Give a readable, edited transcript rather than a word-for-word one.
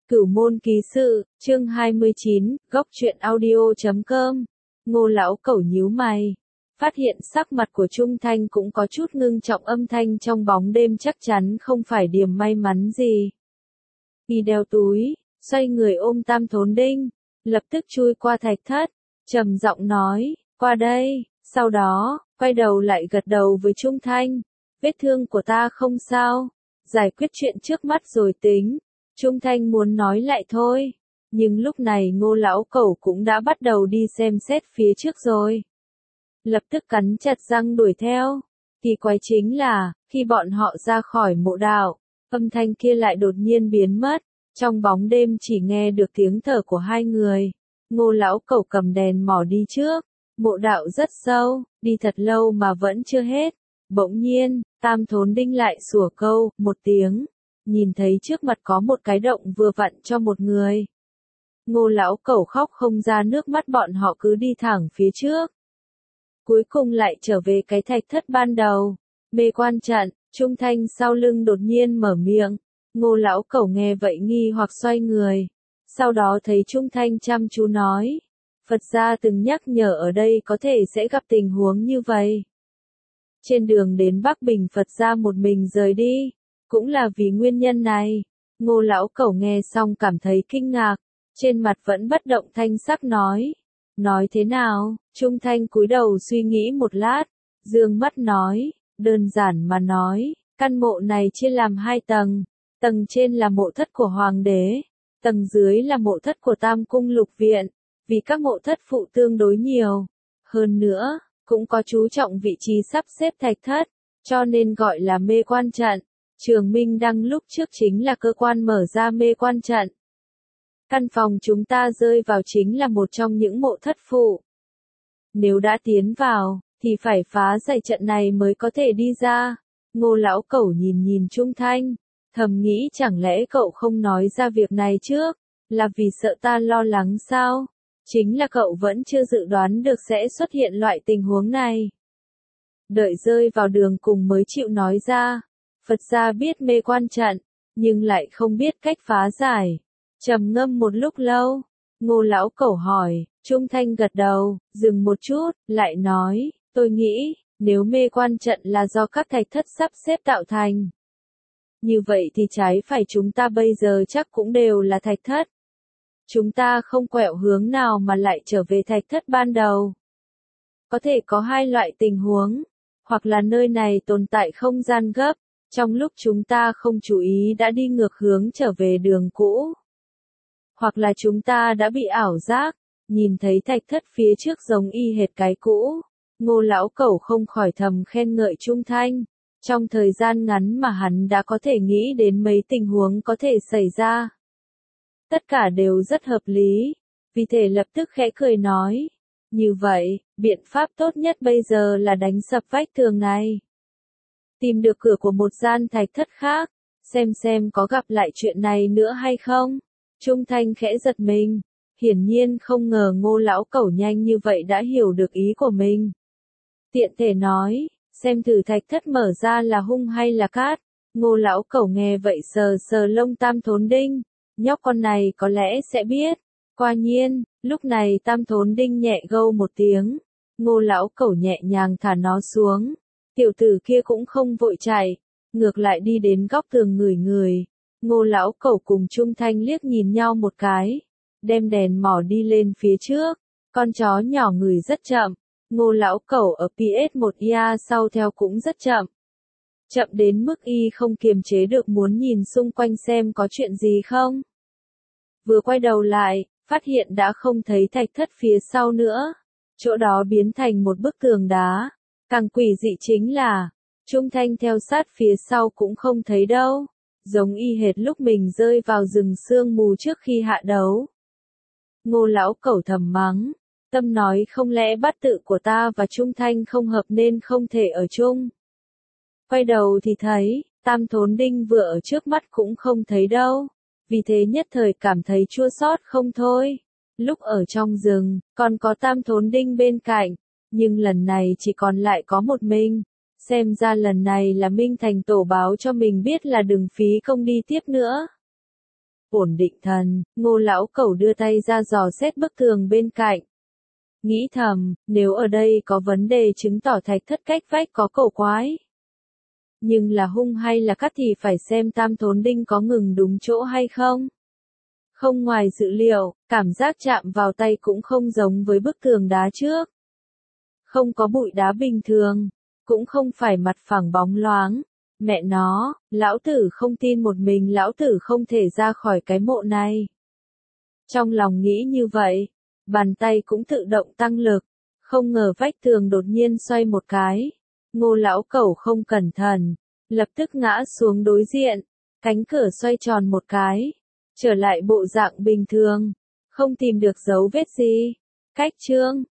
Cửu môn ký sự, chương 29, góc truyện audio.com. Ngô lão cẩu nhíu mày, phát hiện sắc mặt của Trung Thanh cũng có chút ngưng trọng, âm thanh trong bóng đêm chắc chắn không phải điểm may mắn gì. Y đeo túi, xoay người ôm Tam Thốn Đinh, lập tức chui qua thạch thất, trầm giọng nói, qua đây, sau đó, quay đầu lại gật đầu với Trung Thanh, vết thương của ta không sao, giải quyết chuyện trước mắt rồi tính. Trung Thanh muốn nói lại thôi, nhưng lúc này Ngô lão cẩu cũng đã bắt đầu đi xem xét phía trước rồi. Lập tức cắn chặt răng đuổi theo. Kỳ quái chính là, khi bọn họ ra khỏi mộ đạo, âm thanh kia lại đột nhiên biến mất, trong bóng đêm chỉ nghe được tiếng thở của hai người. Ngô lão cẩu cầm đèn mỏ đi trước, mộ đạo rất sâu, đi thật lâu mà vẫn chưa hết. Bỗng nhiên, Tam Thốn Đinh lại sủa câu, một tiếng. Nhìn thấy trước mặt có một cái động vừa vặn cho một người. Ngô lão cẩu khóc không ra nước mắt, bọn họ cứ đi thẳng phía trước. Cuối cùng lại trở về cái thạch thất ban đầu. Mê quan trận, Trung Thanh sau lưng đột nhiên mở miệng. Ngô lão cẩu nghe vậy nghi hoặc xoay người. Sau đó thấy Trung Thanh chăm chú nói. Phật gia từng nhắc nhở ở đây có thể sẽ gặp tình huống như vậy. Trên đường đến Bắc Bình Phật gia một mình rời đi. Cũng là vì nguyên nhân này, Ngô lão cẩu nghe xong cảm thấy kinh ngạc, trên mặt vẫn bất động thanh sắc nói. Nói thế nào? Trung Thanh cúi đầu suy nghĩ một lát, dương mắt nói, đơn giản mà nói, căn mộ này chia làm hai tầng, tầng trên là mộ thất của Hoàng đế, tầng dưới là mộ thất của Tam Cung Lục Viện, vì các mộ thất phụ tương đối nhiều. Hơn nữa, cũng có chú trọng vị trí sắp xếp thạch thất, cho nên gọi là mê quan trận. Trường Minh Đăng lúc trước chính là cơ quan mở ra mê quan trận. Căn phòng chúng ta rơi vào chính là một trong những mộ thất phụ. Nếu đã tiến vào, thì phải phá giải trận này mới có thể đi ra. Ngô lão cẩu nhìn Trung Thanh, thầm nghĩ chẳng lẽ cậu không nói ra việc này trước, là vì sợ ta lo lắng sao? Chính là cậu vẫn chưa dự đoán được sẽ xuất hiện loại tình huống này. Đợi rơi vào đường cùng mới chịu nói ra. Phật gia biết mê quan trận, nhưng lại không biết cách phá giải. Trầm ngâm một lúc lâu, Ngô lão cẩu hỏi, Trung Thanh gật đầu, dừng một chút, lại nói, tôi nghĩ, nếu mê quan trận là do các thạch thất sắp xếp tạo thành. Như vậy thì trái phải chúng ta bây giờ chắc cũng đều là thạch thất. Chúng ta không quẹo hướng nào mà lại trở về thạch thất ban đầu. Có thể có hai loại tình huống, hoặc là nơi này tồn tại không gian gấp. Trong lúc chúng ta không chú ý đã đi ngược hướng trở về đường cũ. Hoặc là chúng ta đã bị ảo giác, nhìn thấy thạch thất phía trước giống y hệt cái cũ. Ngô lão cẩu không khỏi thầm khen ngợi Trung Thanh. Trong thời gian ngắn mà hắn đã có thể nghĩ đến mấy tình huống có thể xảy ra. Tất cả đều rất hợp lý, vì thế lập tức khẽ cười nói. Như vậy, biện pháp tốt nhất bây giờ là đánh sập vách tường này. Tìm được cửa của một gian thạch thất khác, xem có gặp lại chuyện này nữa hay không. Trung Thanh khẽ giật mình, hiển nhiên không ngờ Ngô lão cẩu nhanh như vậy đã hiểu được ý của mình. Tiện thể nói, xem thử thạch thất mở ra là hung hay là cát. Ngô lão cẩu nghe vậy sờ lông Tam Thốn Đinh, nhóc con này có lẽ sẽ biết. Quả nhiên, lúc này Tam Thốn Đinh nhẹ gâu một tiếng, Ngô lão cẩu nhẹ nhàng thả nó xuống. Tiểu tử kia cũng không vội chạy, ngược lại đi đến góc tường ngửi. Ngô lão cẩu cùng Trung Thanh liếc nhìn nhau một cái, đem đèn mỏ đi lên phía trước. Con chó nhỏ ngửi rất chậm, Ngô lão cẩu ở PS1 sau theo cũng rất chậm. Chậm đến mức y không kiềm chế được muốn nhìn xung quanh xem có chuyện gì không. Vừa quay đầu lại, phát hiện đã không thấy thạch thất phía sau nữa. Chỗ đó biến thành một bức tường đá. Càng quỷ dị chính là, Trung Thanh theo sát phía sau cũng không thấy đâu, giống y hệt lúc mình rơi vào rừng sương mù trước khi hạ đấu. Ngô lão cẩu thầm mắng, tâm nói không lẽ bát tự của ta và Trung Thanh không hợp nên không thể ở chung. Quay đầu thì thấy, Tam Thốn Đinh vừa ở trước mắt cũng không thấy đâu, vì thế nhất thời cảm thấy chua xót không thôi. Lúc ở trong rừng, còn có Tam Thốn Đinh bên cạnh. Nhưng lần này chỉ còn lại có một mình, xem ra lần này là Minh Thành tổ báo cho mình biết là đừng phí công đi tiếp nữa. ổn định thần, Ngô lão cẩu đưa tay ra dò xét bức tường bên cạnh. Nghĩ thầm, nếu ở đây có vấn đề chứng tỏ thạch thất cách vách có cổ quái. Nhưng là hung hay là cắt thì phải xem Tam Thốn Đinh có ngừng đúng chỗ hay không. Không ngoài dự liệu, cảm giác chạm vào tay cũng không giống với bức tường đá trước. Không có bụi đá bình thường, cũng không phải mặt phẳng bóng loáng. Mẹ nó, lão tử không tin một mình lão tử không thể ra khỏi cái mộ này. Trong lòng nghĩ như vậy, bàn tay cũng tự động tăng lực, không ngờ vách tường đột nhiên xoay một cái. Ngô lão cẩu không cẩn thận, lập tức ngã xuống đối diện, cánh cửa xoay tròn một cái, trở lại bộ dạng bình thường, không tìm được dấu vết gì. Cách chương